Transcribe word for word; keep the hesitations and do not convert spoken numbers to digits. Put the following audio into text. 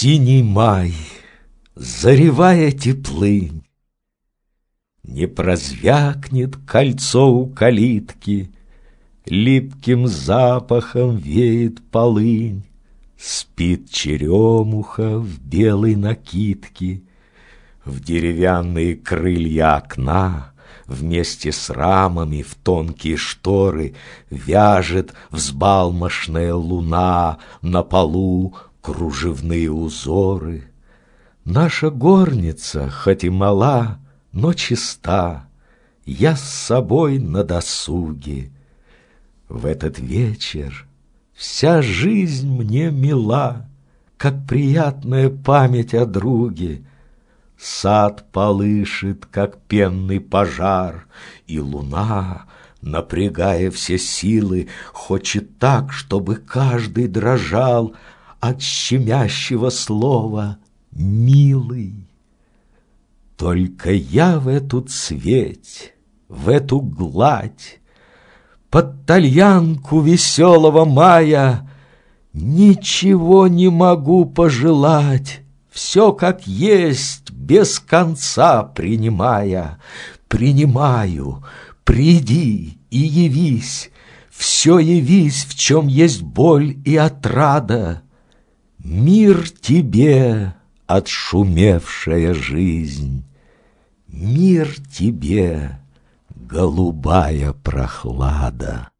Синий май, заревая теплынь, не прозвякнет кольцо у калитки, липким запахом веет полынь, спит черемуха в белой накидке, в деревянные крылья окна вместе с рамами в тонкие шторы вяжет взбалмошная луна на полу кружевные узоры. Наша горница, хоть и мала, но чиста, я с собой на досуге. В этот вечер вся жизнь мне мила, как приятная память о друге. Сад полышет, как пенный пожар, и луна, напрягая все силы, хочет так, чтобы каждый дрожал от щемящего слова «милый». Только я в эту цветь, в эту гладь, под тальянку веселого мая ничего не могу пожелать, все как есть, без конца принимая. Принимаю, приди и явись, все явись, в чем есть боль и отрада. Мир тебе, отшумевшая жизнь, мир тебе, голубая прохлада.